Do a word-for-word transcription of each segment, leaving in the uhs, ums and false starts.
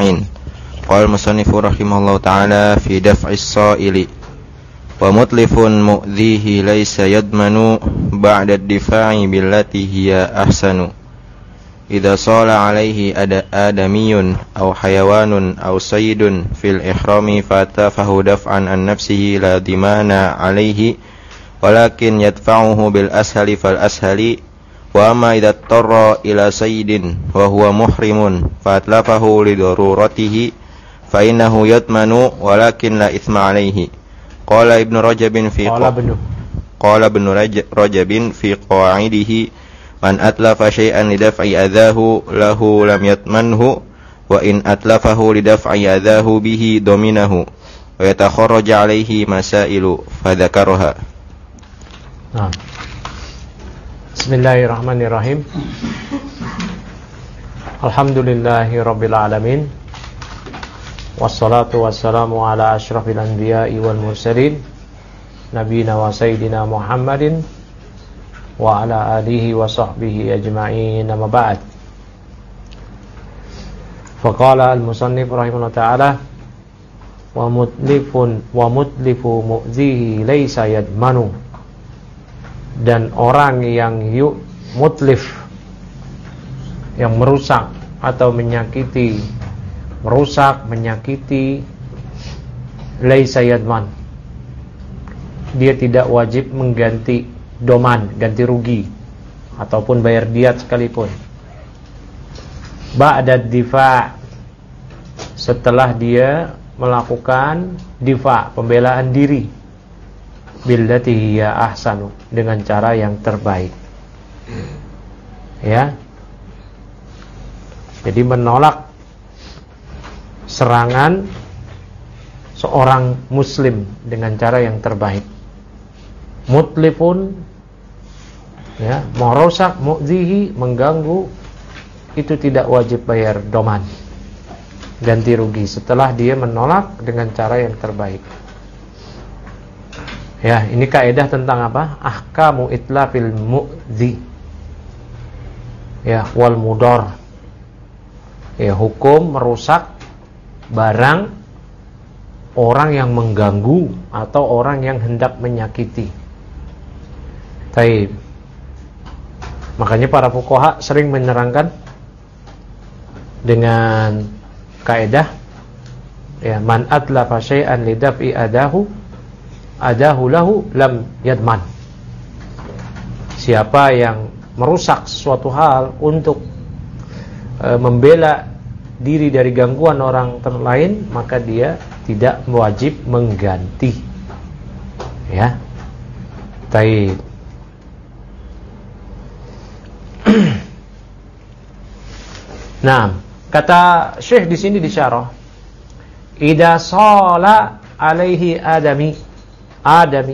أجمعين. قال المصنف رحمه الله تعالى في دفع الصائل ومتلف مؤذيه ليس يضمن بعد الدفاع بالتي هي أحسن إذا صال عليه آدمي أو حيوان أو صيد في الإحرام فاتافه دفعا عن نفسه لا ضمان عليه ولكن يدفعه بالأسهل فالأسهل. وأما إذا اضطر إلى صيد وهو محرم فأتلفه لضرورته فإنه يضمن ولكن لا إثم عليه. قال ابن رجب في قال ابن قال ابن رجب في قواعده من أتلف شيئا لدفع أذاه له لم يضمنه وإن أتلفه لدفع أذاه به ضمنه ويتخرج عليه مسائل فذكرها. Nah. Bismillahirrahmanirrahim. Alhamdulillahi rabbil alamin. Wassalatu wassalamu ala asyrafil anbiya'i wal mursalin nabiyina wa sayyidina Muhammadin wa ala alihi wa sahbihi ajma'in, amma ba'd. Faqala al-musannif rahimahullah ta'ala wa mutlifun wa mutlifu mu'zihi laysa yadmanu, dan orang yang yu mutlif, yang merusak atau menyakiti, merusak, menyakiti, laisa yadman, dia tidak wajib mengganti doman, ganti rugi ataupun bayar diat sekalipun. Ba'da difa', setelah dia melakukan difa', pembelaan diri, billati hiya ahsanu, dengan cara yang terbaik. Ya. Jadi menolak serangan seorang muslim dengan cara yang terbaik. Mutlifun, ya, merusak, mu'zihi, mengganggu, itu tidak wajib bayar doman, ganti rugi, setelah dia menolak dengan cara yang terbaik. Ya, ini kaidah tentang apa? Ahkamu itlafil mu'zi, ya, wal mudor. Ya, hukum merusak barang orang yang mengganggu atau orang yang hendak menyakiti. Taib. Makanya para fuqaha sering menerangkan dengan kaidah, ya, man atlafa syai'an lidaf'i adahu adahu lahu lam yadman. Siapa yang merusak suatu hal untuk e, membela diri dari gangguan orang lain, maka dia tidak wajib mengganti. Ya. Taib. Nah, kata Syekh di sini di syarah, idza shala alaihi adami Adami,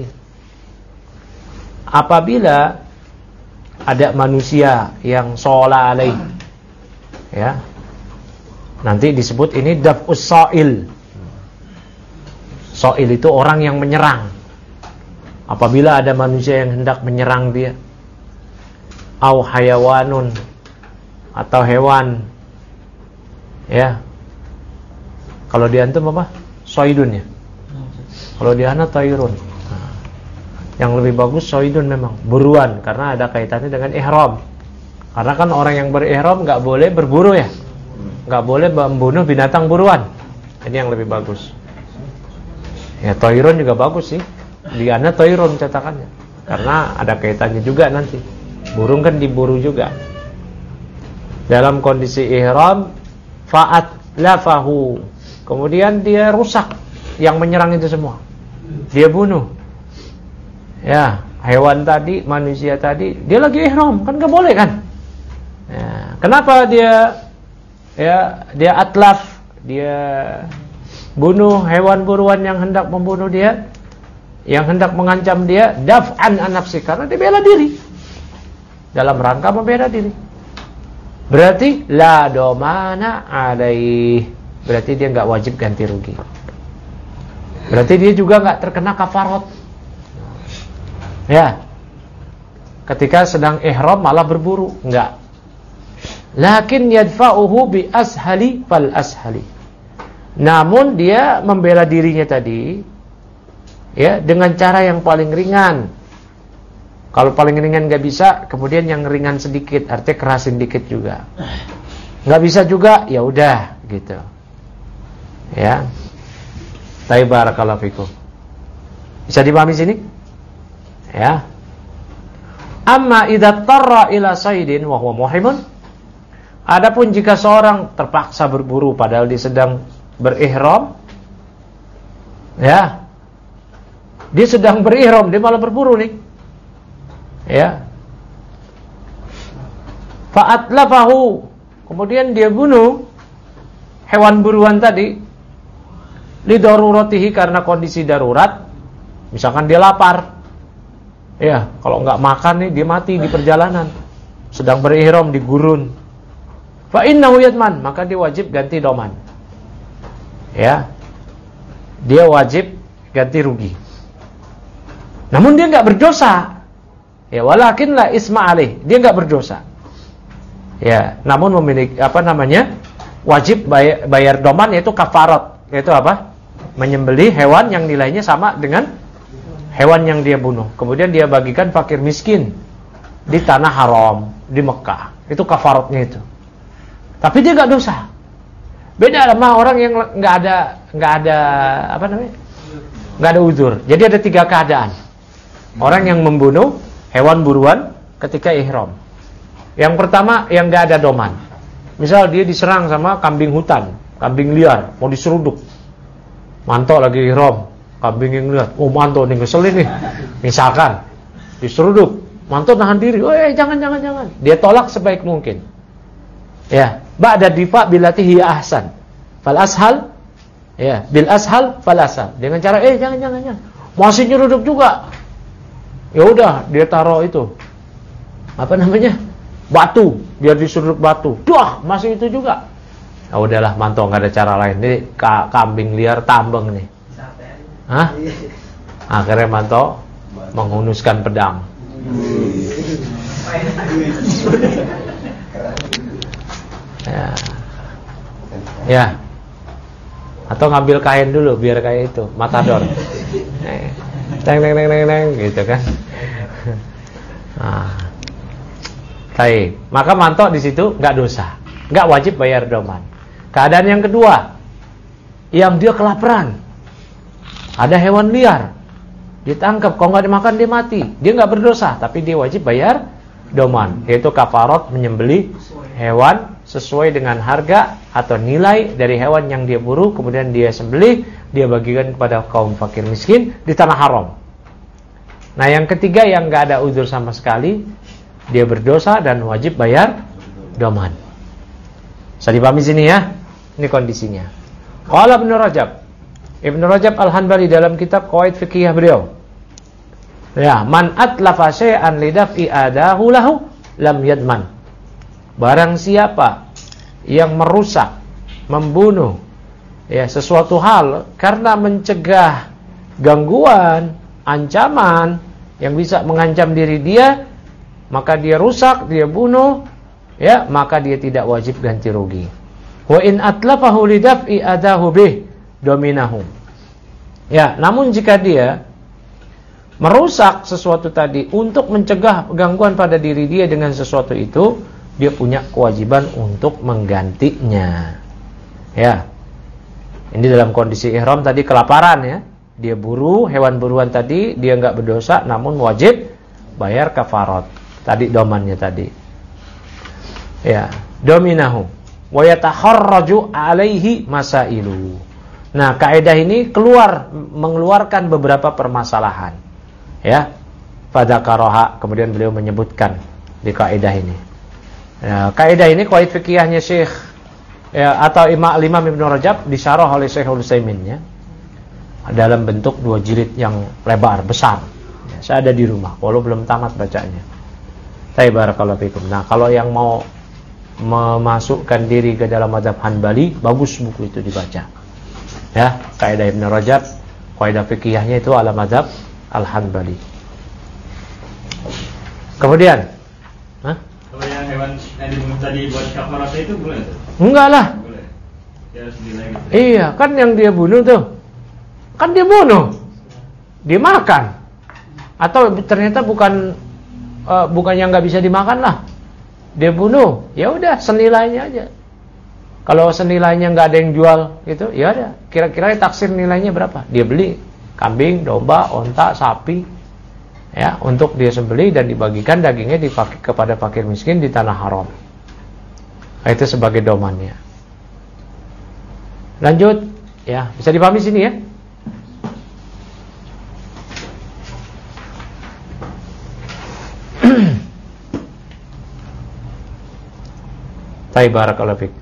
apabila ada manusia yang sholat alaih, ya, nanti disebut ini daf'us sa'il. Sa'il itu orang yang menyerang. Apabila ada manusia yang hendak menyerang dia, au hayawanun, atau hewan, ya. Kalau di antum apa? Soidun, ya. Kalau di ana tayrun. Nah, yang lebih bagus soidun memang, buruan, karena ada kaitannya dengan ihram. Karena kan orang yang berihram enggak boleh berburu, ya. Enggak boleh membunuh binatang buruan. Ini yang lebih bagus. Ya, tayrun juga bagus sih. Di ana tayrun cetakannya. Karena ada kaitannya juga nanti. Burung kan diburu juga. Dalam kondisi ihram, fa'at lafahu. Kemudian dia rusak yang menyerang itu semua, dia bunuh. Ya, hewan tadi, manusia tadi, dia lagi ihram, kan gak boleh kan? Ya, kenapa dia, ya, dia atlaf, dia bunuh hewan buruan yang hendak membunuh dia, yang hendak mengancam dia, daf'an an nafsi, karena dia bela diri, dalam rangka membela diri. Berarti la domana alaih, berarti dia gak wajib ganti rugi. Berarti dia juga enggak terkena kafarat. Ya. Ketika sedang ihram malah berburu, enggak. Lakin yadfa'uhu bi ashali fal ashali. Namun dia membela dirinya tadi ya dengan cara yang paling ringan. Kalau paling ringan nggak bisa, kemudian yang ringan sedikit, artinya kerasin dikit juga. Nggak bisa juga, ya udah gitu. Ya. Barakallahu fikum. Bisa dipahami sini? Ya. Amma idza tarra ila saydin wa huwa muhrimun. Adapun jika seorang terpaksa berburu padahal dia sedang berihram, ya. Dia sedang berihram, dia malah berburu nih. Ya. Fa'atlafahu, kemudian dia bunuh hewan buruan tadi li daruratihi, karena kondisi darurat. Misalkan dia lapar. Ya, kalau enggak makan nih dia mati di perjalanan. Sedang berihram di gurun. Fa innahu yadman, maka dia wajib ganti doman. Ya. Dia wajib ganti rugi. Namun dia enggak berdosa. Ya, walakin la isma alaih, dia enggak berdosa. Ya, namun memiliki apa namanya? Wajib bayar, bayar doman, yaitu kafarat, yaitu apa? Menyembelih hewan yang nilainya sama dengan hewan yang dia bunuh. Kemudian dia bagikan fakir miskin di tanah haram di Mekah. Itu kafaratnya itu. Tapi dia enggak dosa. Beda sama orang yang enggak ada enggak ada apa namanya? Enggak ada uzur. Jadi ada tiga keadaan. Orang yang membunuh hewan buruan ketika ihram. Yang pertama, yang enggak ada doman. Misal dia diserang sama kambing hutan, kambing liar, mau diseruduk. Manto lagi ihram, kambing yang liar. Oh, manto nih ngeselin nih. Misalkan diseruduk, manto nahan diri. Oh, eh jangan jangan jangan. Dia tolak sebaik mungkin. Ya, ba'da difa billati hiya ahsan. Fal ashal, ya, bil ashal fal asal. Dengan cara eh jangan jangan jangan. Masih nyeruduk juga. Ya udah, dia taruh itu. Apa namanya? Batu, dia diseruduk batu. Duh, masih itu juga. Ya udahlah, manto enggak ada cara lain. Ini kambing liar tambeng nih. Hah? Akhirnya manto menghunuskan pedang. Ya. Ya. Atau ngambil kain dulu biar kayak itu, matador. Teng teng teng teng teng gitu kan. Nah. Baik, maka mantok di situ enggak dosa. Enggak wajib bayar doman. Keadaan yang kedua, yang dia kelaparan. Ada hewan liar. Ditangkap, kalau enggak dimakan dia mati. Dia enggak berdosa, tapi dia wajib bayar doman, yaitu kafarat menyembelih hewan sesuai dengan harga atau nilai dari hewan yang dia buru, kemudian dia sembelih, dia bagikan kepada kaum fakir miskin di tanah haram. Nah, yang ketiga yang enggak ada uzur sama sekali, dia berdosa dan wajib bayar doman. Bisa dipahami sini ya? Ini kondisinya. Qala Ibnu Rajab. Ibnu Rajab Al-Hanbali dalam kitab Qawaid Fiqhiyah beliau. Ya, man atlafa syai'an lidaf'i adahu lahu lam yadman. Barang siapa yang merusak, membunuh ya sesuatu hal karena mencegah gangguan, ancaman yang bisa mengancam diri dia, maka dia rusak, dia bunuh, ya, maka dia tidak wajib ganti rugi. Wa in atlafahu lidaf'i adahu bih dominahu. Ya, namun jika dia merusak sesuatu tadi untuk mencegah gangguan pada diri dia dengan sesuatu itu, dia punya kewajiban untuk menggantinya. Ya. Ini dalam kondisi ihram tadi kelaparan ya. Dia buru hewan buruan tadi, dia enggak berdosa namun wajib bayar kafarat. Tadi domannya tadi. Ya, dominahu wa yatakharraju alaihi masailu. Nah, kaidah ini keluar mengeluarkan beberapa permasalahan. Ya. Pada karoha, kemudian beliau menyebutkan di kaidah ini. Ya, kaidah ini qawaid fikihnya Syekh ya, atau Imam Imam Ibnu Rajab disyarah oleh Syekh Utsaimin ya. Dalam bentuk dua jilid yang lebar besar. Ya, saya ada di rumah, walau belum tamat bacanya. Barakallahu fikum. Nah, kalau yang mau memasukkan diri ke dalam mazhab Hanbali, bagus buku itu dibaca. Ya, kaidah Ibnu Rajab, kaidah fikihnya itu ala mazhab Al-Hanbali. Kemudian, hah? Kalau yang hewan yang dibunuh tadi buat kafarat itu boleh? Enggak lah. Boleh. Iya, kan yang dia bunuh tuh, kan dia bunuh, dia makan, atau ternyata bukan uh, bukan yang nggak bisa dimakan lah, dia bunuh, ya udah senilainya aja. Kalau senilainya nggak ada yang jual gitu, ya ada. Kira-kira taksir nilainya berapa? Dia beli kambing, domba, onta, sapi, ya, untuk dia sembelih dan dibagikan dagingnya dipakai kepada fakir miskin di tanah haram. Nah, itu sebagai domannya. Lanjut, ya, bisa dipahami sini ya. Baik, barakallahu fiik.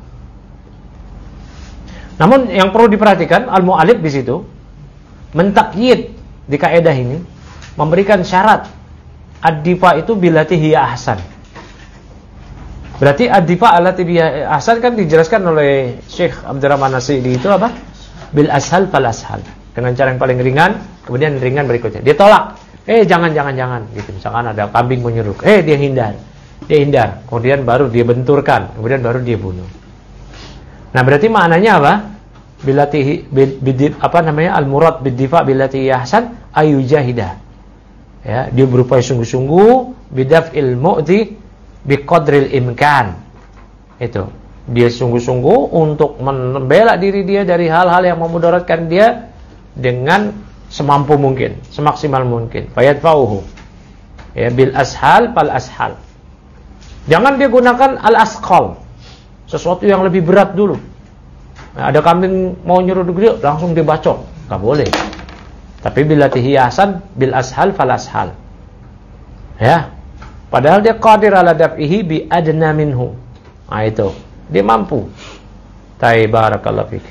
Namun yang perlu diperhatikan al-mu'allif di situ mentakyid di kaidah ini memberikan syarat ad-difa itu billati hiya ahsan. Berarti ad-difa allati hiya ahsan kan dijelaskan oleh Syekh Abdurrahman Nasidi itu apa? Bil ashal fal ashal. Dengan cara yang paling ringan, kemudian ringan berikutnya. Dia tolak. Eh jangan jangan jangan gitu. Misalkan ada kambing menyeruk, eh dia hindar. Dia hindar, kemudian baru dia benturkan, kemudian baru dia bunuh. Nah, berarti maknanya apa? Billati bid apa namanya? Al-murad bid-difa billati ahsan ayujahidah. Ya, dia berupaya sungguh-sungguh bidaf'il mu'ti biqadril imkan. Itu. Dia sungguh-sungguh untuk membela diri dia dari hal-hal yang memudaratkan dia dengan semampu mungkin, semaksimal mungkin. Fayadfa'uhu. Ya, bil ashal fal ashal. Jangan dia gunakan al-asqal, sesuatu yang lebih berat dulu. Nah, ada kambing mau nyeruduk dia, langsung dibacok, nggak boleh. Tapi bila tihiyasan bil ashal fal ashal. Ya, padahal dia qadir ala daf'ihi bi adna minhu. Nah itu, dia mampu. Tai barakallahu fik.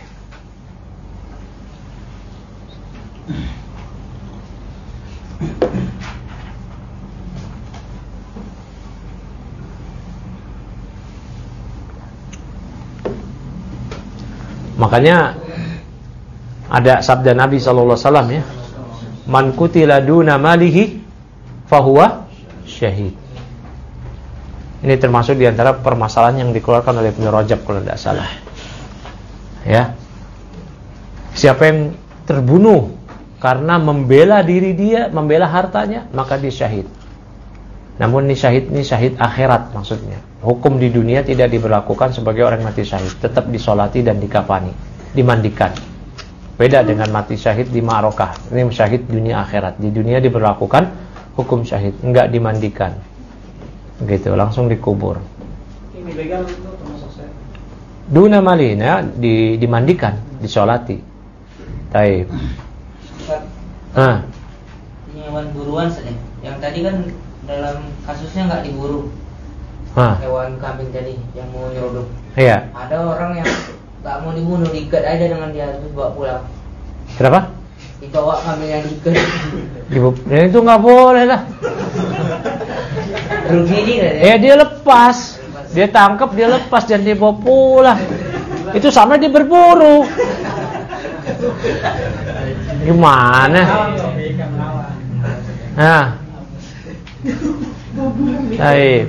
Makanya ada sabda Nabi sallallahu alaihi wasallam ya, man qutila duna malihi fahuwa syahid. Ini termasuk di antara permasalahan yang dikeluarkan oleh Ibnu Rajab kalau tidak salah. Ya. Siapa yang terbunuh karena membela diri dia, membela hartanya, maka dia syahid. Namun ini syahid ini syahid akhirat maksudnya. Hukum di dunia tidak diberlakukan sebagai orang mati syahid, tetap disolati dan dikafani, dimandikan. Beda dengan mati syahid di ma'rakah. Ini syahid dunia akhirat. Di dunia diberlakukan hukum syahid, enggak dimandikan. Gitu, langsung dikubur. Ini begal itu termasuk saya. Duna malina di, dimandikan, disolati. Taib. Ah. Ini hewan buruan saja. Yang tadi kan dalam kasusnya nggak diburu. Ah. Hewan kambing tadi yang mau nyeruduk. Iya. Ada orang yang nggak mau dibunuh, diikat aja dengan dia terus bawa pulang. Kenapa? Dibawa kambing yang diikat. Ya, itu nggak boleh lah. Rugi dia. Eh dia lepas, dia tangkap, dia lepas dan dia bawa pulang. Itu sama dia berburu. Gimana? Nah, baik.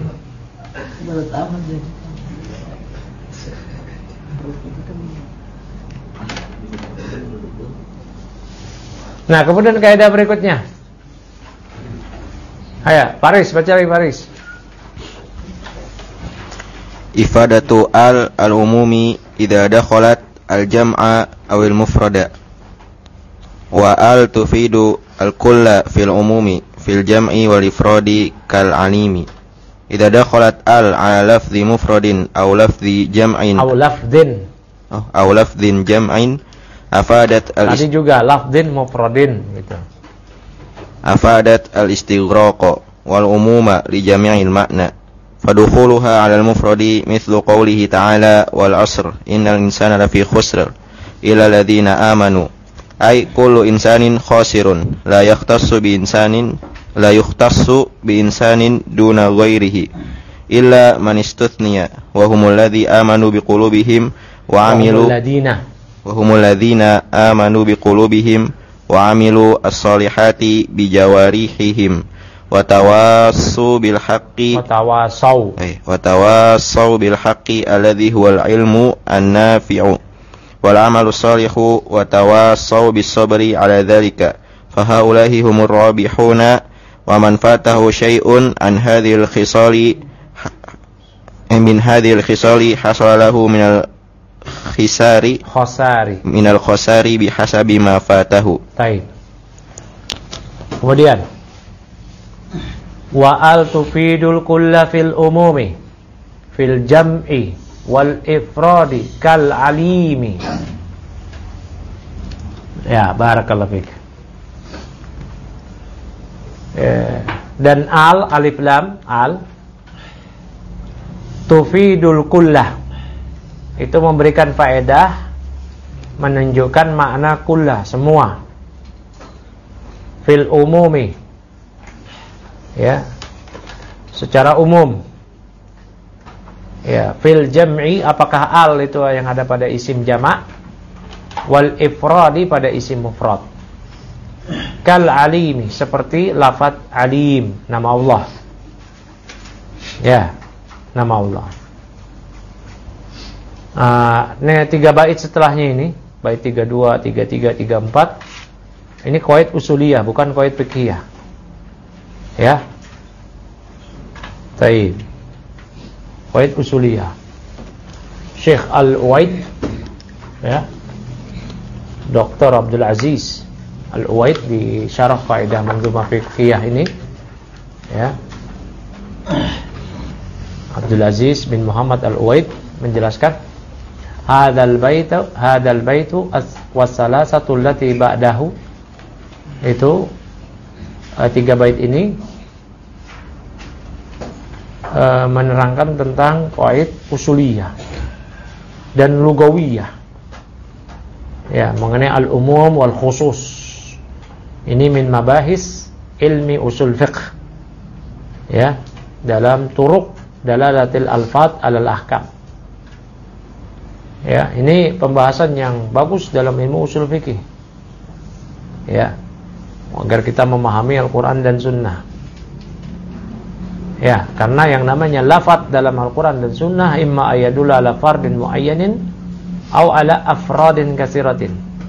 Nah, kemudian kaidah berikutnya. Ayo, Paris, baca lagi Paris. Ifadatu al al-umumi idza dakhalat al-jam'a aw al-mufrada. Wa al tufidu al-kulla fil umumi fil jam'i wal ifradi kal animi. Idza dakhalat al ala lafzi mufradin aw lafzi jam'in aw lafdhin. Oh, aw lafdhin jam'in afadat al Tadi juga lafdhin mufradin gitu. afadat al-istighraq wal umuma li jami'il ma'na fadukhuluha 'ala al-mufradi mithlu qawlihi ta'ala wal 'asr innal insana lafi khusr illa alladhina amanu ay kullu insanin khasirun la yakhtassu bi insanin la yukhtassu bi insanin duna ghairihi illa man istuthniya wa humul ladzi amanu bi qulubihim wa 'amilu wa humul ladzina amanu bi qulubihim wa amilu as-solihati bi jawarihihim wa tawassu bil haqqi wa tawasau eh wa tawassu bil haqqi alladhi huwal ilmu an-nafi'u wal amalu shalihu wa tawassaw bis sabri ala dzalika fa haula'i humur rabihuna wa man fatahu syai'un an hadhil khisali min hadhil khisali hasala lahu minal khisari khosari minal khosari bihasabi ma fatahu. Baik. Kemudian wa al tufidul kulla fil umumi fil jam'i wal ifradi kal alimi. Ya, barakallahu fiik. Eh, dan al alif lam al tufidul kullah itu memberikan faedah, menunjukkan makna kullah, semua. Fil umumi, ya, secara umum. Ya, fil jam'i, apakah al itu yang ada pada isim jamak, wal ifradi pada isim mufrad. Kal alimi, seperti lafaz alim, nama Allah. Ya, nama Allah. Uh, ini tiga bait setelahnya ini, bait tiga puluh dua, tiga puluh tiga, tiga puluh empat. Ini qawaid usuliyah, bukan qawaid fiqhiyah. Ya. Baik. Qawaid usuliyah. Syekh Al-Uwaid, ya, Doktor Abdul Aziz Al-Uwaid di syarah Faedah Manzumah Fiqhiyah ini, ya, Abdul Aziz bin Muhammad Al-Uwaid menjelaskan hadzal baitu hadzal baitu was-salasatu allati ba'dahu, itu uh, tiga bait ini uh, menerangkan tentang qawaid usuliyah dan lugawiyah, ya, mengenai al-umum wal khusus. Ini min mabahis ilmi usul fiqh, ya, dalam turuq dalalatil alfat alal ahkam. Ya, ini pembahasan yang bagus dalam ilmu usul fikih. Ya, agar kita memahami Al-Qur'an dan Sunnah. Ya, karena yang namanya lafaz dalam Al-Qur'an dan Sunnah imma ayadulla ala fardin muayyanin au ala afradin katsiratin.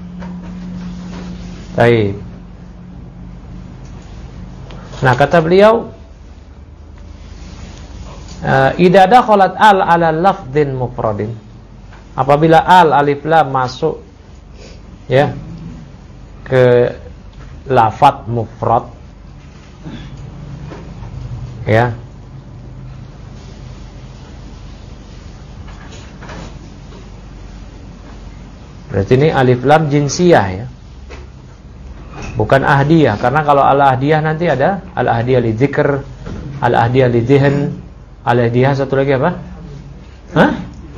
Baik. Nah, kata beliau, idza dakhalat al ala lafdhin mufradin, apabila al alif lam masuk, ya, ke lafaz mufrad, ya, berarti ini alif lam jinsiyah, ya, bukan ahdiyah. Karena kalau al-ahdiyah nanti ada al-ahdiyah li dzikr, al-ahdiyah li dzihn, al-ahdiyah satu lagi apa? Hah?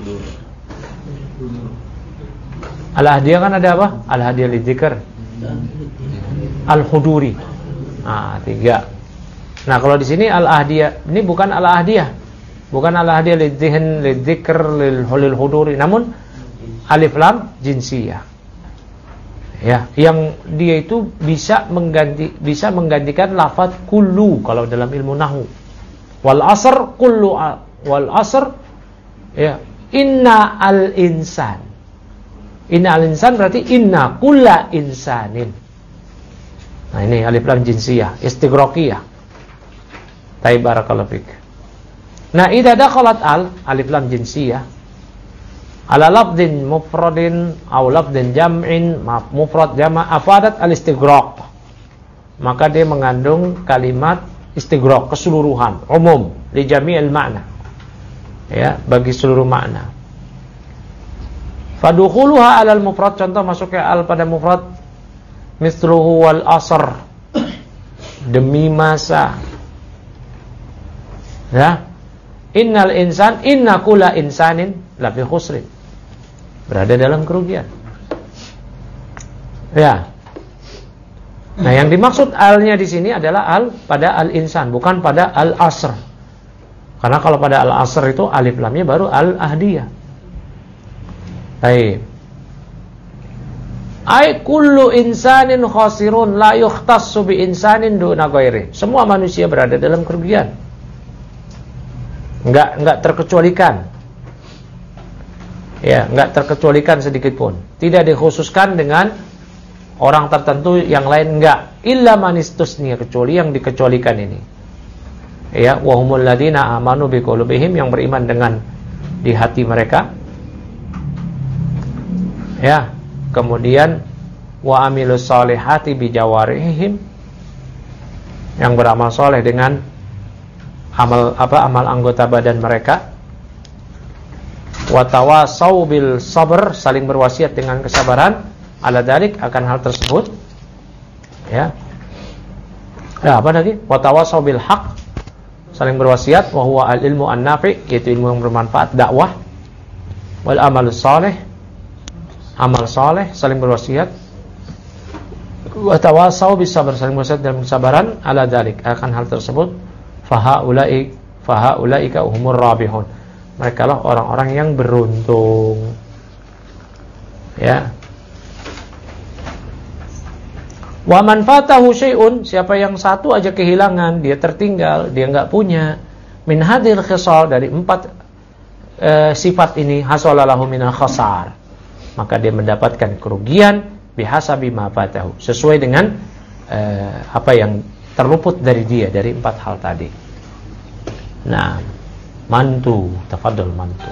Al-ahdiyah kan ada apa? Al-ahdiyah li dzikr, al-huduri. Ah, tiga. Nah, kalau di sini al-ahdiyah ini bukan al-ahdiyah. Bukan al-ahdiyah li dzihn, li dzikr, lil huduri, namun alif lam jinsiyah. Ya, yang dia itu bisa mengganti bisa menggantikan lafaz kullu kalau dalam ilmu nahwu. Wal asr kullu wal asr, ya, inna al insan. Inna al insan berarti inna kulla insanin. Nah, ini alif lam jinsiyah, istighraqiyah. Taib barakallahu fik. Nah, idza dakhalat al alif lam jinsiyah ala lafdhin mufradin aw lafdhin jam'in, maaf, mufrad jama' afadat al-istighraq, maka dia mengandung kalimat istighraq, keseluruhan, umum, li jami'il ma'na, ya, bagi seluruh makna. Fadukhuluha alal mufrad, contoh masuknya al pada mufrad, misluhu wal asr, demi masa, ya, innal insan inna kulla insanin lafi khusrin, berada dalam kerugian. Ya. Nah, yang dimaksud alnya di sini adalah al pada al-insan, bukan pada al-asr. Karena kalau pada al-asr itu alif lamnya baru al-ahdiyah. Baik. Ai kullu insanin khasirun la yukhtassu bi insanin duna ghairi. Semua manusia berada dalam kerugian. Enggak enggak terkecualikan. Ya, enggak terkecualikan sedikit pun. Tidak dikhususkan dengan orang tertentu, yang lain enggak. Illa manistusnya, kecuali yang dikecualikan ini. Ya, wa humul ladina amanu biqulubihim, yang beriman dengan di hati mereka. Ya, kemudian wa amilus solihati bijawarihim, yang beramal soleh dengan amal apa amal anggota badan mereka. Wa tawasau bil sabr, saling berwasiat dengan kesabaran. Ala dalik, akan hal tersebut. Ya. Nah, apa lagi? Wa tawasau bil haq, saling berwasiat. Wa huwa al ilmu an nafi, yaitu ilmu yang bermanfaat, dakwah. Wal amalus soleh, amal soleh, saling berwasiat. Wa tawasau bis sabr, saling berwasiat dalam kesabaran. Ala dalik, akan hal tersebut. Fahaulai fahaulaika humur rabihun, mereka lah orang-orang yang beruntung. Ya. Wa man fatahu syai'un, siapa yang satu aja kehilangan, dia tertinggal, dia enggak punya, min hadhil khisal, dari empat e, sifat ini, hasalalahu minal khasar, maka dia mendapatkan kerugian bihasabi ma fatahu, sesuai dengan e, apa yang terluput dari dia, dari empat hal tadi. Nah, mantu, tafadhol mantu.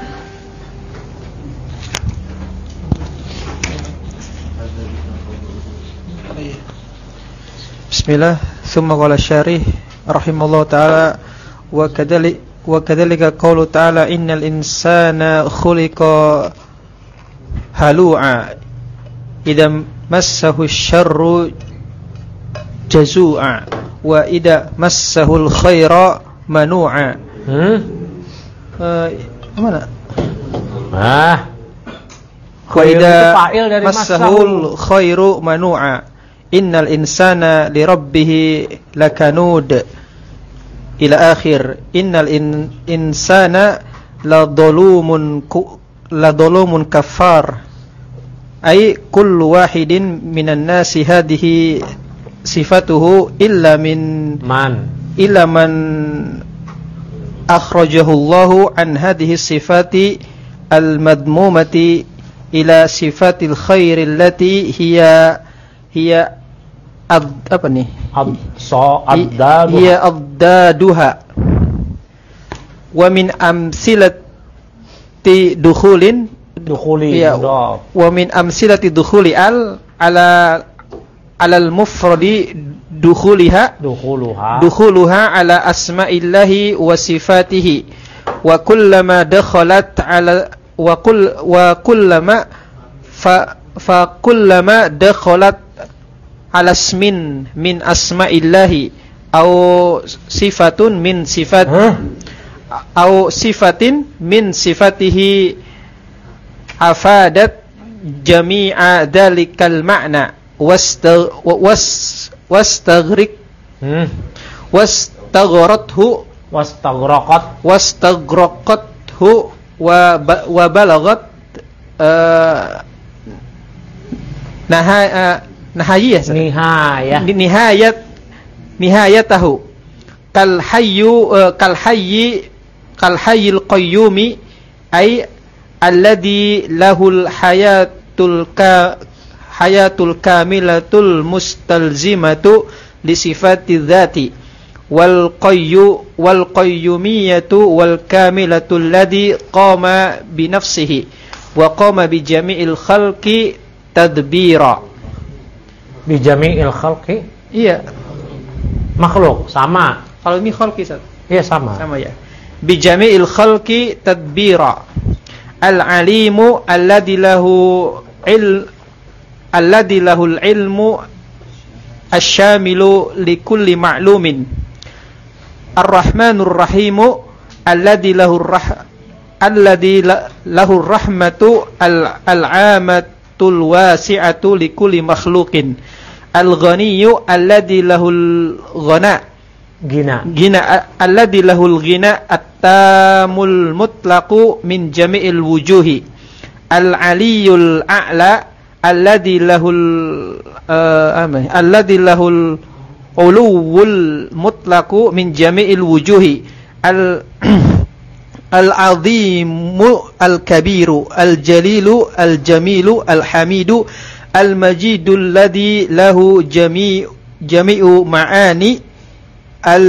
Bismillah, thumma qala syarih rahimallahu ta'ala wa kadhalik wa kadzalika qaulu ta'ala innal insana khuliqa halu'a idza massahu syarru jazu'a wa idza massahul khaira manu'a. Hmm? Uh, mana? Ah. Wa idza massahul khairu manu'a. Innal insana li rabbih lakanud. Ila akhir. Innal in, insana la dhulumun la dhulumun kafar. Ay kullu wahidin minan nasi hadhihi sifatuhu illa min man illa man akhrajahu Allahu an hadhihi sifati al-madmumati ila sifatil khairi allati hiya hiya ad, apa nih? Ad, so addaduha. Hiya addaduha. Wa min amsilati dukhulin dukhuli ya, wa min amsilati dukhuli al ala alal mufradi dukhuliha dukhuluha dukhuluha ala asma'illahi wa sifatihi wa kullama dakhalat ala wa kull wa kullama fa fa kullama dakhalat ala ismin min asma'illahi aw sifatun min sifat huh? aw sifatin min sifatihi afadat jami'a dalikal ma'na Wastag, was, wastaghrik hmm. wastaghrathu wastaghrakat wastaghrakathu wa wa balagat uh, naha uh, nahayah nihayah nihayat nihayatahu kal hayyu uh, kal hayyi kal hayyil qayyumi ay alladhi lahul hayatul ka hayatul kamilatul mustalzimatu li sifati dzati wal qayyu wal qayyumiyatu wal kamilatul ladzi qama bi nafsihi wa qama bi jami'il khalqi tadbira. Bi jami'il khalqi, iya, makhluk sama. Kalau ini khalqi Ustaz, iya sama. Sama ya. Bi jami'il khalqi tadbira. Al alimu alladzi lahu il alladzi lahul ilmu asyamilu likulli ma'lumin. Ar-Rahmanur Rahimu alladzi lahur rah alladzi lahur rahmatu al-'amatul wasi'atu likulli makhluqin. Al-Ghaniyyu alladzi lahul ghana gina gina alladzi lahul ghina at-tamul mutlaqu min jami'il wujuhi. Al-'aliyyul a'la alladzi lahul uh, alladzi lahul uluwul mutlaqu min jami'il wujuhi. Al al-'azimu al-kabiru al-jalilu al-jamilu al-hamidu al-majidu alladhi lahu jami' jami'u ma'ani al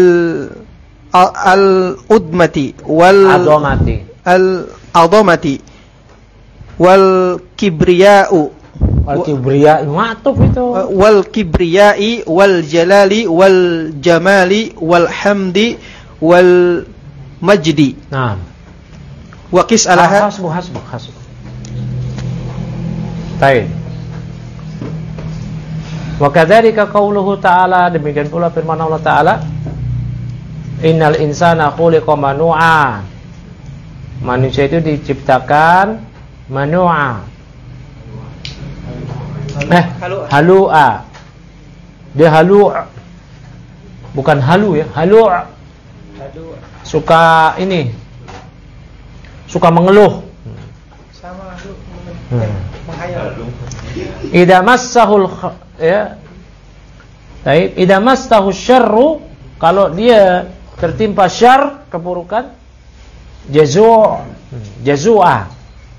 al-udmati wal Adhamati. al-'azamati wal kibriya'u Wal kibriya matuf itu. wal kibriyai wal jalali wal jamali wal hamdi wal majdi. Nah. Wa qis alaha Hasbu hasbu hasbu. Baik. Wa kadzalika qauluhu ta'ala, demikian pula firman Allah Ta'ala, innal insana khuliqa manu'a. Manusia itu diciptakan manu'a. Eh, halu'a. Dia halu'. Bukan halu ya, halu'. Suka ini. Suka mengeluh. sama halu Hmm. menghayal. Idza massahul ya. Baik, idza massahu syarru, kalau dia tertimpa syarr, keburukan, jazu' jazu'a.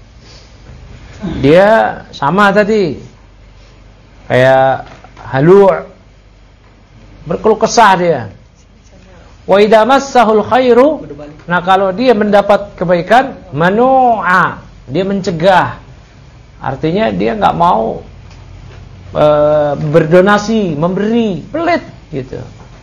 Dia sama tadi. Kayak halu', berkeluh kesah dia. Wa idza massahul khairu, nah kalau dia mendapat kebaikan, manu'a, dia mencegah. Artinya dia enggak mau e, berdonasi, memberi, pelit gitu.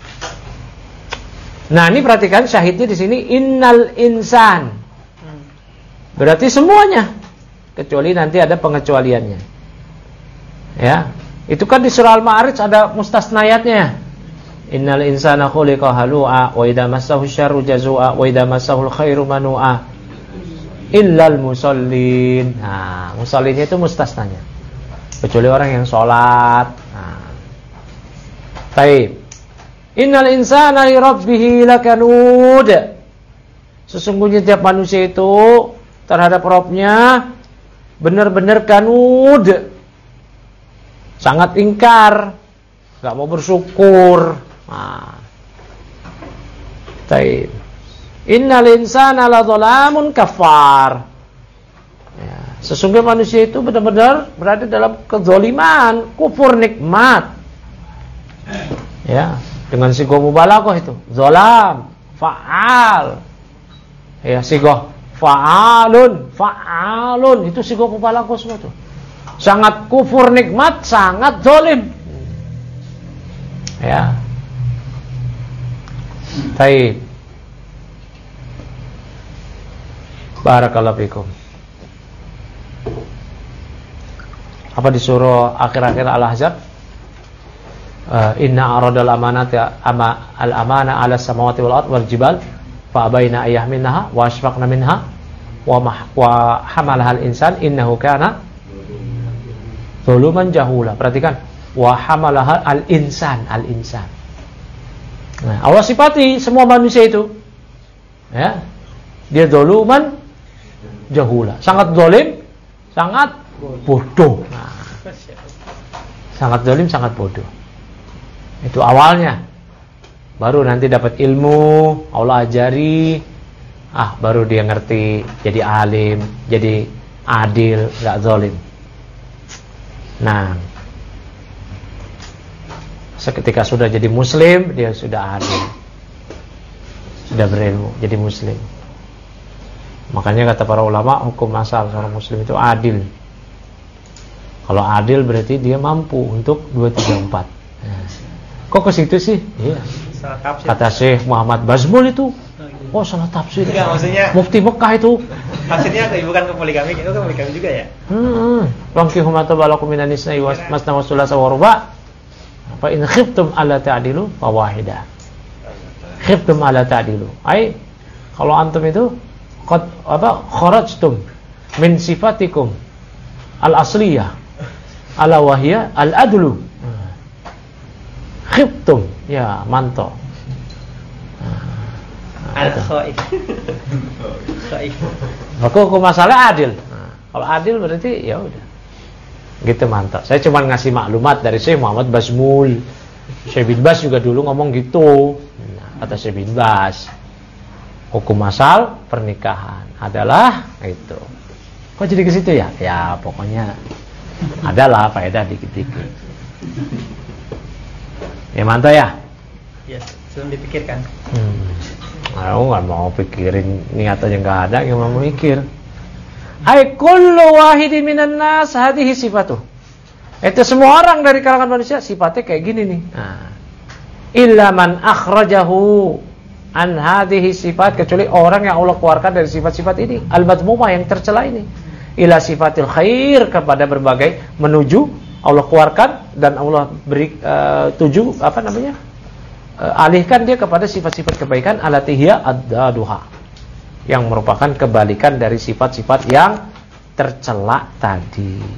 Nah, ini perhatikan syahidnya di sini innal insan. Berarti semuanya, kecuali nanti ada pengecualiannya. Ya. Itu kan di surah Al-Ma'arij ada mustasnayatnya. Innal insana khuliqa halu'a wa idza massahu syarru jazu'a wa idza massahu khairu manu'a illal musallin. Nah, musallinnya itu mustasnanya. Kecuali orang yang sholat. Nah. Baik. Innal insana li rabbih lakanud. Sesungguhnya tiap manusia itu terhadap Rabbnya benar-benar kanud. Sangat ingkar, enggak mau bersyukur. Nah. Baik. Innal insana ladzalamun kafar. Ya, sesungguhnya manusia itu benar-benar berada dalam kezaliman, kufur nikmat. Ya, dengan sigoh mubalaghah itu, zalam, fa'al. Ya, sigoh fa'alun, fa'alun, itu sigoh mubalaghah semua itu. Sangat kufur nikmat, sangat zalim. Ya. Baik. Barakallahu fikum. Apa di surah akhir-akhir Al-Ahzab? Uh, inna aradal amanati ama al-amana 'ala samawati wal ard wal jibal fa abaina ayyahminha wa ashfaqna minha wa ma wa hamalaha al-insan innahu kana zuluman jahula. Perhatikan, wa hamalaha al-insan, al-insan. Nah, Allah sifati semua manusia itu, ya, dia zuluman jahula, sangat zalim, sangat bodoh. Nah, sangat zalim, sangat bodoh. Itu awalnya. Baru nanti dapat ilmu, Allah ajari, ah baru dia ngerti, jadi alim, jadi adil, enggak zalim. Nah, seketika sudah jadi muslim, dia sudah adil, sudah berilmu, jadi muslim. Makanya kata para ulama, hukum asal seorang muslim itu adil. Kalau adil berarti dia mampu untuk dua, tiga, empat. Nah, kok ke situ sih? Iya. Kata Syekh Muhammad Bazmul itu, oh salah tafsir. Enggak, maksudnya Mufti Mekah itu. Maksudnya bukan ke poligami, itu ke poligami juga ya? Hmm. Wangkihu ma tabalakum minan nisa'i masna wa thulatha wa ruba'. Fa in khiftum alla ta'dilu fa wahidah. Khiftum alla ta'dilu. Ai kalau antum itu qad apa kharajtum min sifatikum al-asliyah ala wahya al-adlu. Khiftum ya manto. Al-khaif. Khaif. Maka hukum masalah adil. Nah, kalau adil berarti ya udah. Gitu mantap. Saya cuma ngasih maklumat dari Syekh Muhammad Bazmul. Syekh bin Baz juga dulu ngomong gitu. Nah, kata Syekh bin Baz. Hukum asal pernikahan adalah itu. Kok jadi ke situ ya? Ya pokoknya adalah faedah dikit-dikit. Ya mantap ya? Ya, belum dipikirkan. Hmm. Aku nggak mau pikirin, niat aja nggak ada, yang mau mikir. Ai kullu wahidin minan nas hadhihi sifatuh. Itu semua orang dari kalangan manusia sifatnya kayak gini nih. Nah. Illa man akhrajahu an hadhihi sifat, kecuali orang yang Allah keluarkan dari sifat-sifat ini, al-madmumah yang tercela ini. Ila sifatil khair, kepada berbagai menuju Allah keluarkan dan Allah beri uh, tuju apa namanya? Uh, alihkan dia kepada sifat-sifat kebaikan alatihya ad-daduha, yang merupakan kebalikan dari sifat-sifat yang tercela tadi.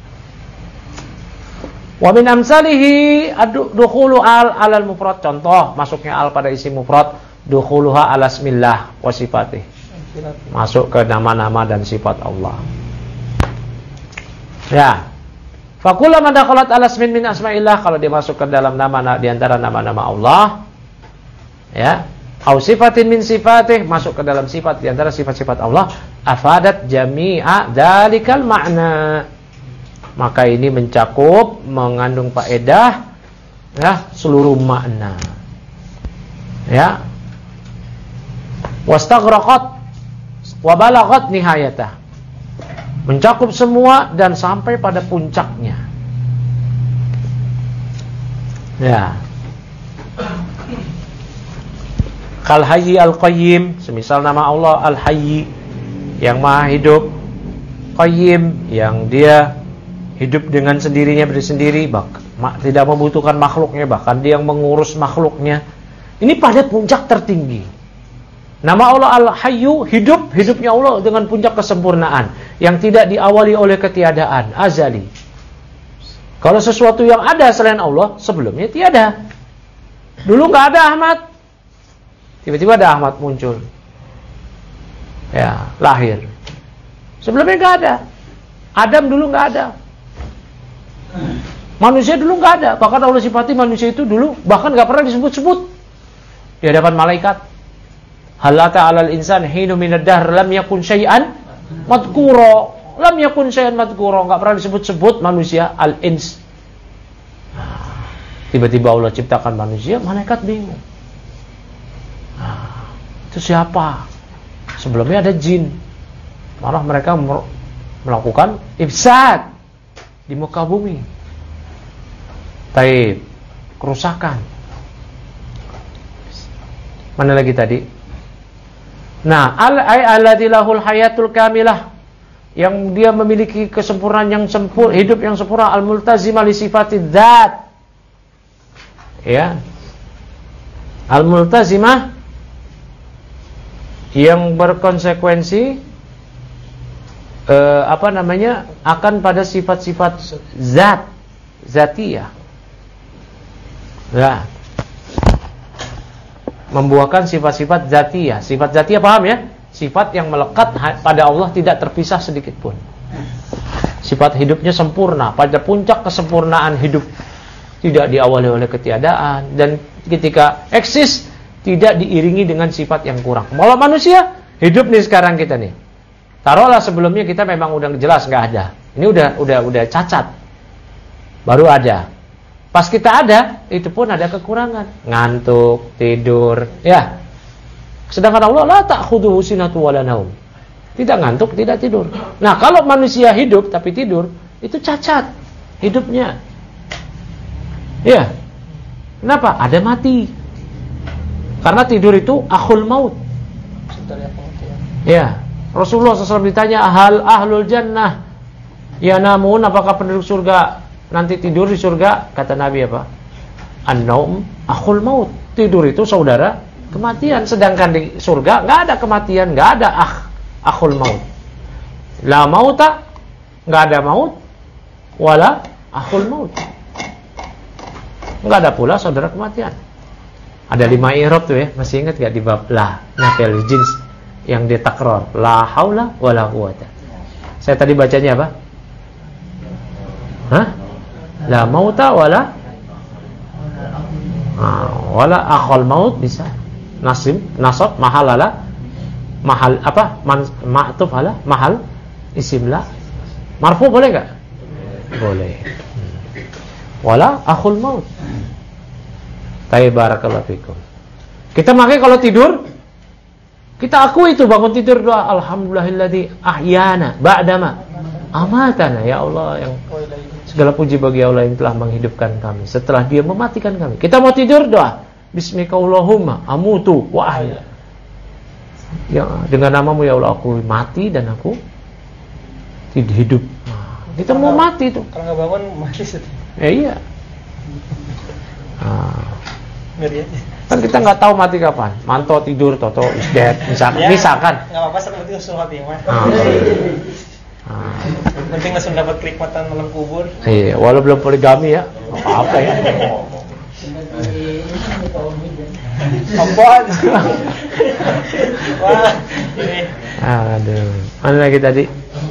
Wa min amsalihi dukhulu al alal mufrad, contoh masuknya al pada isim mufrad, dukhuluha ala ismillah wa sifatih, masuk ke nama-nama dan sifat Allah. Ya. Fa kullama dakhalat ala ismin min asma'illah, kalau dia masuk ke dalam nama di antara nama-nama Allah, ya, au sifatin min sifatih, masuk ke dalam sifat di antara sifat-sifat Allah, afadat jami'a dalikal ma'na, maka ini mencakup, mengandung faedah, ya, seluruh makna. Ya. Wastaghraqat wa balaghat nihayatah, mencakup semua dan sampai pada puncaknya. Ya. Kal hayy al qayyim, semisal nama Allah al hayy, yang maha hidup, qayyim, yang dia hidup dengan sendirinya, bersendiri, bahkan tidak membutuhkan makhluknya, bahkan dia yang mengurus makhluknya. Ini pada puncak tertinggi. Nama Allah Al-Hayyu, hidup, hidupnya Allah dengan puncak kesempurnaan yang tidak diawali oleh ketiadaan, azali. Kalau sesuatu yang ada selain Allah, sebelumnya tiada. Dulu nggak ada Ahmad, tiba-tiba ada Ahmad muncul. Ya, lahir. Sebelumnya nggak ada. Adam dulu nggak ada. Manusia dulu nggak ada, bahkan Allah sifati manusia itu dulu bahkan nggak pernah disebut-sebut di hadapan malaikat. Halata 'alal insan hinu minad dahr lam yakun syai'an madhkura, lam yakun syai'an madhkura, nggak pernah disebut-sebut manusia al-ins. Nah, tiba-tiba Allah ciptakan manusia, malaikat bingung. Nah, itu siapa? Sebelumnya ada jin, malah mereka melakukan ifsad di muka bumi. Taib, kerusakan. Mana lagi tadi? Nah, al-alladzi lahul hayatul kamilah, yang dia memiliki kesempurnaan yang sempurna, hidup yang sempurna, al-multazimah li sifatid dzat. Ya. Al-multazimah yang berkonsekuensi Uh, apa namanya, akan pada sifat-sifat zat, zatiyah, ya, membuahkan sifat-sifat zatiyah. Sifat zatiyah paham ya? Sifat yang melekat pada Allah, tidak terpisah sedikit pun. Sifat hidupnya sempurna, pada puncak kesempurnaan hidup, tidak diawali oleh ketiadaan, dan ketika eksis tidak diiringi dengan sifat yang kurang. Kalau manusia hidup nih sekarang kita nih, taruhlah sebelumnya kita memang udah jelas nggak ada. Ini udah udah udah cacat. Baru ada. Pas kita ada, itu pun ada kekurangan. Ngantuk, tidur, ya. Sedangkan Allah la ta'khudhuhu sinatun wala naum. Tidak ngantuk, tidak tidur. Nah, kalau manusia hidup tapi tidur, itu cacat hidupnya. Ya. Kenapa? Ada mati. Karena tidur itu akhul maut. Ya. Rasulullah shallallahu alaihi wasallam ditanya, hal ahlul jannah ya namun, apakah penduduk surga nanti tidur di surga? Kata Nabi apa? An-naum akhul maut, tidur itu saudara kematian. Sedangkan di surga nggak ada kematian, nggak ada akh akhul maut. La mauta, nggak ada maut, wala akhul maut, nggak ada pula saudara kematian. Ada lima i'rab tuh ya, masih ingat nggak di bab la nafil jins yang dia takror, la haula wala quwata. Saya tadi bacanya apa? Hah? La mauta wala ah, wala akhal maut, bisa nasib nasab mahalala mahal apa? Man, ma'tuf ala mahal isim la. Marfu boleh enggak? Boleh. Hmm. Wala akhul maut. Baik, barakallahu fikum. Kita pakai kalau tidur, kita akui itu bangun tidur doa alhamdulillahilladzi ahyana ba'dama amatana. Ya Allah, yang segala puji bagi Allah yang telah menghidupkan kami setelah Dia mematikan kami. Kita mau tidur doa bismikallahumma amutu wa ahya. Ya, dengan namamu ya Allah aku mati dan aku tidak hidup. Nah, kita mau mati tuh. Kalau nggak bangun mati sih. Eh, iya. Nah, ngeri aja. kan kita nggak tahu mati kapan. Manto tidur, toto is dead, misalkan. Ya, misalkan. Nggak apa-apa, seperti usul hati mah. Ah. Ah. Penting langsung dapat kenikmatan malam kubur. Iya, walau belum poligami ya. Apa ya? Apaan? Wah, ini. Aduh, mana lagi tadi?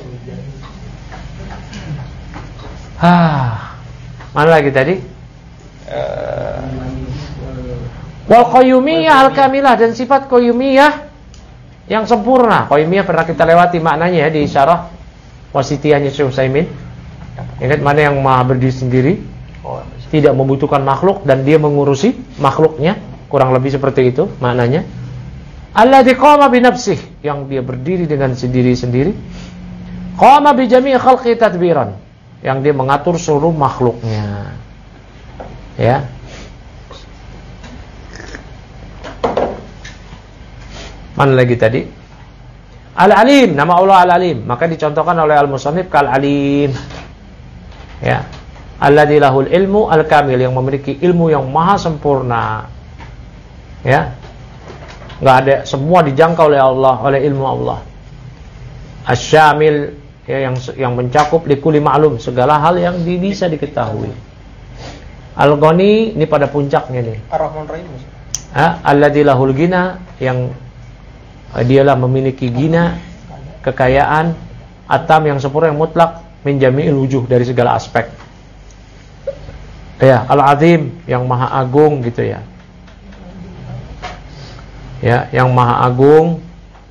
Ah, mana lagi tadi? Uh, Wal qayyumiyah al-kamilah, dan sifat qayyumiyah yang sempurna. Qayyumiyah pernah kita lewati maknanya ya di syarah wasitiyahnya Syekh Utsaimin. Ingat mana yang maha berdiri sendiri, tidak membutuhkan makhluk dan dia mengurusi makhluknya, kurang lebih seperti itu maknanya. Alladzi qama bi nafsihi, yang dia berdiri dengan sendiri-sendiri. Qama bi jami' khalqi tadbiran, yang dia mengatur seluruh makhluknya. Ya. Mana lagi tadi? Al-Alim, nama Allah Al-Alim, maka dicontohkan oleh Al-Musannif kal-Alim. Ya. Alladzi lahul ilmu al-kamil, yang memiliki ilmu yang maha sempurna. Ya. Enggak ada, semua dijangkau oleh Allah, oleh ilmu Allah. Asy-Syamil, ya, yang yang mencakup likulli ma'lum, segala hal yang di, bisa diketahui. Al-Ghani, ini pada puncaknya nih. Ar-Rahman Rahim. Ha, alladzi lahul ghina, yang dialah memiliki gina, kekayaan, atam yang sempurna, yang mutlak, min jami'il wujuh, dari segala aspek. Ya, Al-Azim, yang maha agung gitu ya. Ya, yang maha agung.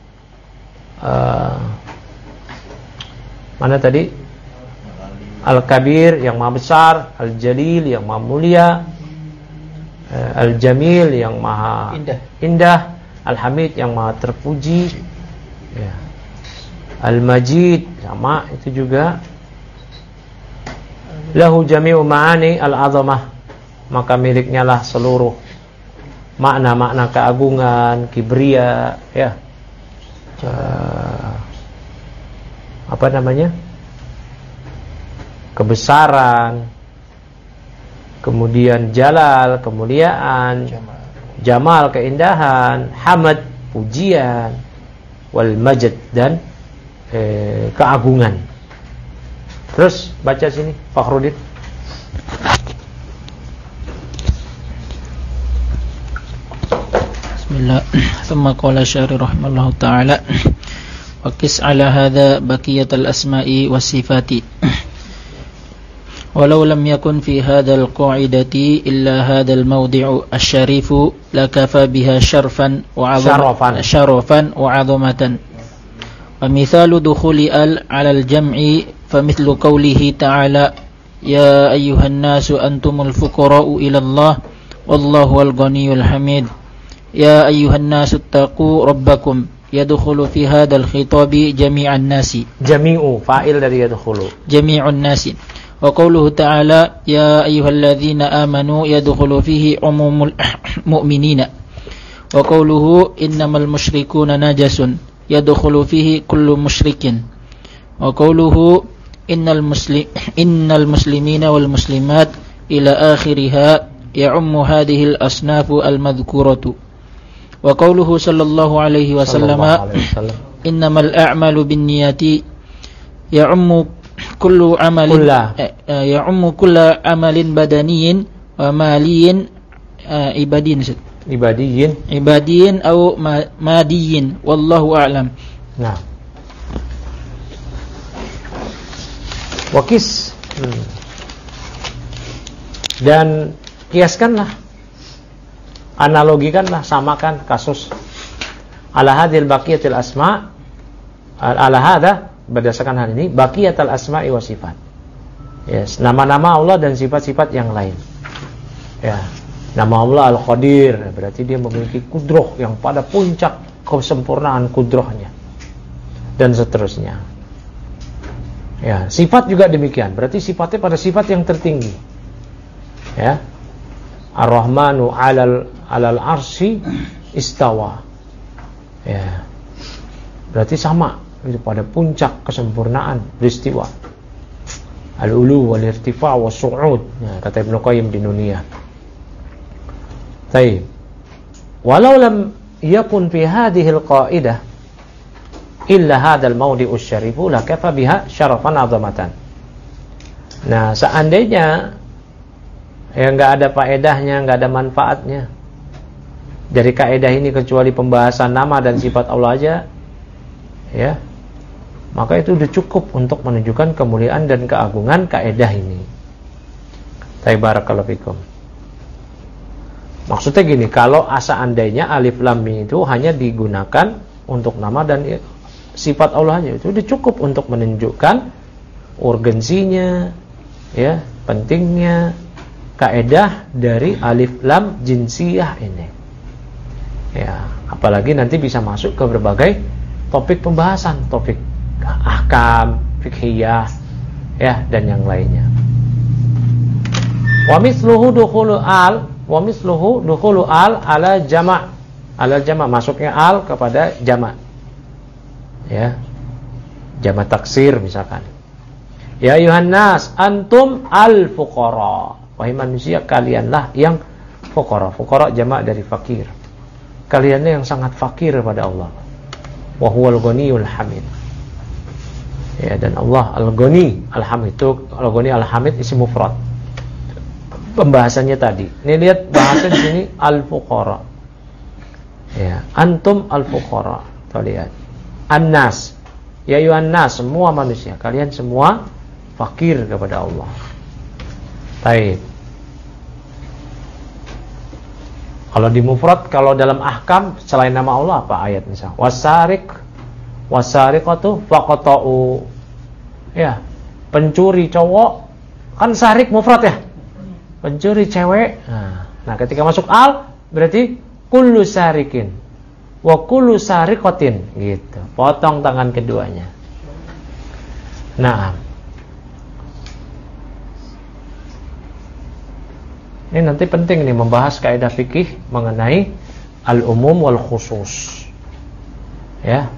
Uh, mana tadi? Al-Kabir, yang maha besar. Al-Jalil, yang maha mulia. uh, Al-Jamil, yang maha indah, indah. Al-Hamid, yang maha terpuji. Ya. Al-Majid, sama itu juga. Lahu jami'u ma'ani al-azamah, maka miliknya lah seluruh makna-makna keagungan, kibria, ya. Uh, apa namanya? Kebesaran, kemudian jalal, kemuliaan, Jamal, jamal, keindahan, hamad, pujian, wal majd, dan eh, keagungan. Terus baca sini Fakhrudin. Bismillah. Thumma qala syari rahimallahu ta'ala wa qis ala hadha baqiyatal asma'i was sifati. Walau lam yakun fi hadzal qa'idati illa hadzal mawdi'u asy-syarifu lakafa biha syarfan wa 'azamatan syarafan wa 'azamatan. Wa mithalu dukhuli al 'ala al-jam'i famithlu qawlihi ta'ala ya ayyuhan nasu antumul fuqara'u ila Allah wallahu al-ghaniyyul hamid. Ya ayyuhan nasu taqu rabbakum, yadkhulu fi hadzal khitabi jami'an nasi. Jami'u fa'il dari yadkhulu. Jami'un nasi. Wa qawluhu ta'ala ya ayyuhalladzina amanu yadkhulu fihi umumul mu'minina. Wa qawluhu innamal musyrikuuna najasun yadkhulu fihi kullu musyrikin. Wa qawluhu innal muslim innal muslimina wal muslimat ila akhiriha ya'ummu hadhihi al asnafu al madhkuratu. Wa qawluhu sallallahu alaihi wasallam innamal a'malu binniyati ya'ummu kullu amalin ya'ummu kulla amalin badaniyin wa maliyin ibadiyin ibadiyin ibadiyin atau madiyin wallahu a'lam. Nah, wakis hmm. dan kiaskanlah, analogikanlah, samakan kasus ala hadhil baqiyatil asma, ala hadha, berdasarkan hal ini, baqiyatul asma'i wa sifat. Yes, nama-nama Allah dan sifat-sifat yang lain. Ya, nama Allah Al-Qadir, berarti dia memiliki kudroh yang pada puncak kesempurnaan kudrohnya, dan seterusnya. Ya, sifat juga demikian, berarti sifatnya pada sifat yang tertinggi. Ya, Ar-Rahmanu 'alal 'alal arsy istawa. Ya, berarti sama, itu pada puncak kesempurnaan beristiwa. Al-ulu wal irtifa' was su'ud, ya, kata Ibnu Qayyim di Nuniyah. Baik. Walau lam yakun fi hadhihi al-qa'idah illa hadzal mawdi'u syarifu la kafa biha syarafan 'azamatan. Nah, seandainya ya enggak ada faedahnya, enggak ada manfaatnya dari kaidah ini kecuali pembahasan nama dan sifat Allah aja, ya, maka itu sudah cukup untuk menunjukkan kemuliaan dan keagungan kaidah ini. Barakallahu fikum. Maksudnya gini, kalau seandainya alif lam mim itu hanya digunakan untuk nama dan sifat Allah aja, itu sudah cukup untuk menunjukkan urgensinya, ya, pentingnya kaidah dari alif lam jinsiyah ini. Ya, apalagi nanti bisa masuk ke berbagai topik pembahasan, topik ahkam, fikhiyah, ya, dan yang lainnya. Wa misluhu dukhulu al, wa misluhu dukhulu al ala jama', ala jama' masuknya al kepada jama'. Ya. Jama' taksir misalkan. Ya ayuhan nas antum al fuqara. Wahai manusia, kalianlah yang fuqara. Fuqara jama' dari fakir. Kalianlah yang sangat fakir pada Allah. Wa huwal ghaniyul hamid. Ya, dan Allah Al-Ghani Al-Hamid, itu Al-Ghani Al-Hamid isi mufrad. Pembahasannya tadi. Ini lihat bahasa di sini al-fuqara. Ya, antum al-fuqara. Tuh lihat. An-nas. Ya ayuhan nas, semua manusia, kalian semua fakir kepada Allah. Baik. Kalau di mufrad, kalau dalam ahkam selain nama Allah apa ayat misal? Wasariq wasariqatu faqata'u. Ya, pencuri cowok kan sarik mufrad ya. Pencuri cewek. Nah, nah ketika masuk al berarti kullu sarikin wa kullu sariqatin gitu. Potong tangan keduanya. Nah, ini nanti penting nih membahas kaidah fikih mengenai al-umum wal khusus. Ya.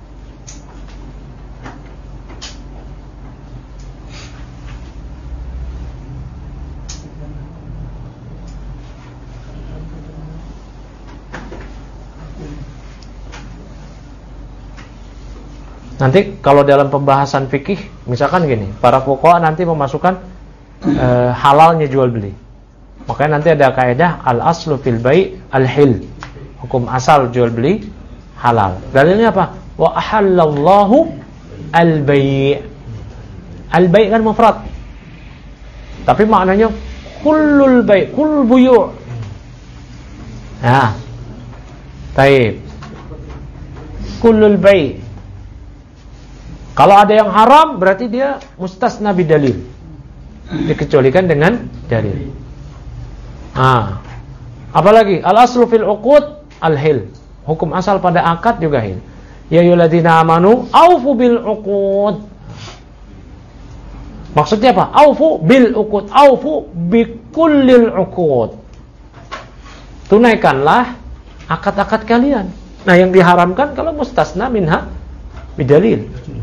Nanti kalau dalam pembahasan fikih, misalkan gini, para fuqaha nanti memasukkan e, halalnya jual beli. Makanya nanti ada kaidah al-aslu fil bai' al-hil. Hukum asal jual beli halal. Dalilnya apa? Wa ahallallahu al-bai'. Al-bai' kan mufrad. Tapi maknanya kullul bai', kull buyu'. Nah. Baik. Kullul bai'. Kalau ada yang haram berarti dia mustasna bidalil. Dikecualikan dengan dalil. Ah. Apalagi al-aslu fil uqud al-hil. Hukum asal pada akad juga hil. Ya ayyuhalladzina amanu aufu bil uqud. Maksudnya apa? Aufu bil uqud, aufu bi kullil uqud. Tunaikanlah akad-akad kalian. Nah, yang diharamkan kalau mustasna minha bidalil.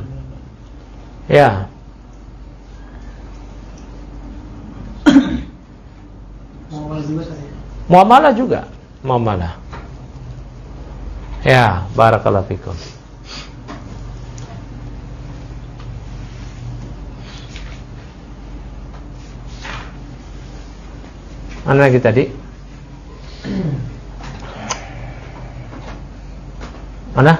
Ya. Muamalah juga, muamalah. Ya, barakallahu fikum. Mana lagi tadi? Mana?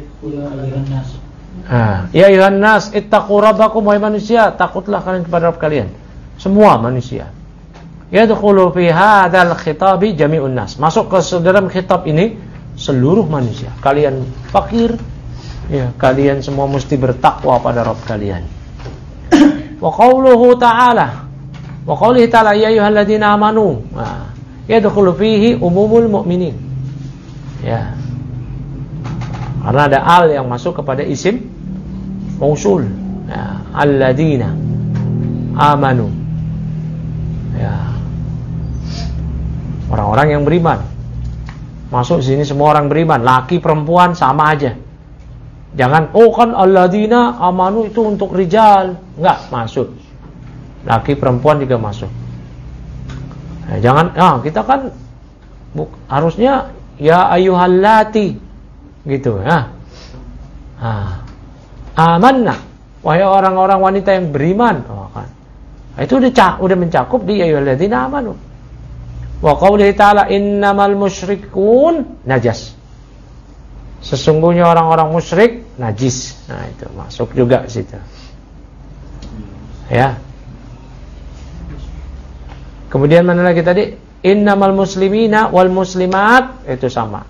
Ah, ya ayuhan nas ittaqu rabbakum, wahai manusia, takutlah kalian kepada Rabb kalian. Semua manusia. Yadkhulu fi hadzal khitabi jami'un nas. Masuk ke dalam khitab ini seluruh manusia. Kalian fakir, ya, kalian semua mesti bertakwa pada Rabb kalian. Wa qauluhu ta'ala, wa qaulihi ta'ala ya ayyuhalladzina amanu, nah, yadkhulu fihi umumul mu'minin. Ya. Karena ada al yang masuk kepada isim mausul. Ya, alladzina amanu. Ya. Orang-orang yang beriman. Masuk sini semua orang beriman, laki perempuan sama aja. Jangan, oh kan alladzina amanu itu untuk rijal. Enggak, masuk. Laki perempuan juga masuk. Nah, jangan, ah, kita kan buk, harusnya ya ayyuhallati gitu ya. Ah. Amanna, wahai orang-orang wanita yang beriman. Oh, kan. Nah, itu udah udah mencakup di ayyuhalladzina amanu. Wa qaulihi ta'ala innamal musyrikun najas. Sesungguhnya orang-orang musyrik najis. Nah, itu masuk juga ke situ. Ya. Kemudian mana lagi tadi? Innamal muslimina wal muslimat, itu sama.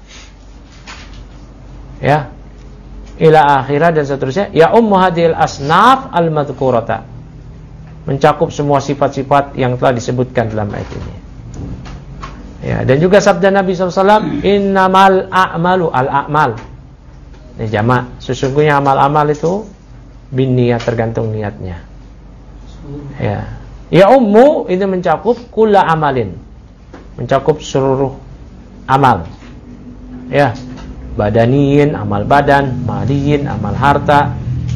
Ya. Ila akhirah dan seterusnya. Ya ummu hadhil asnaf al-madhkurata. Mencakup semua sifat-sifat yang telah disebutkan dalam ayat ini. Ya, dan juga sabda Nabi shallallahu alaihi wasallam, innamal a'malu al-a'mal. Ini jamak. Sesungguhnya amal-amal itu bin niat, tergantung niatnya. Ya. Ya ummu ini mencakup kulla amalin. Mencakup seluruh amal. Ya. Badaniyin, amal badan, maliyin, amal harta,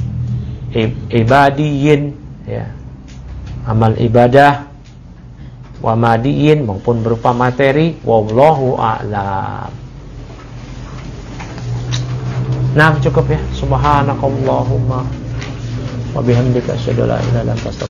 ibadiyin, ya. Amal ibadah, wa madiin maupun berupa materi, wallahu a'lam. Nah, cukup ya. Subhanakallahumma wa bihamdika asyhadu an la ilaha illa anta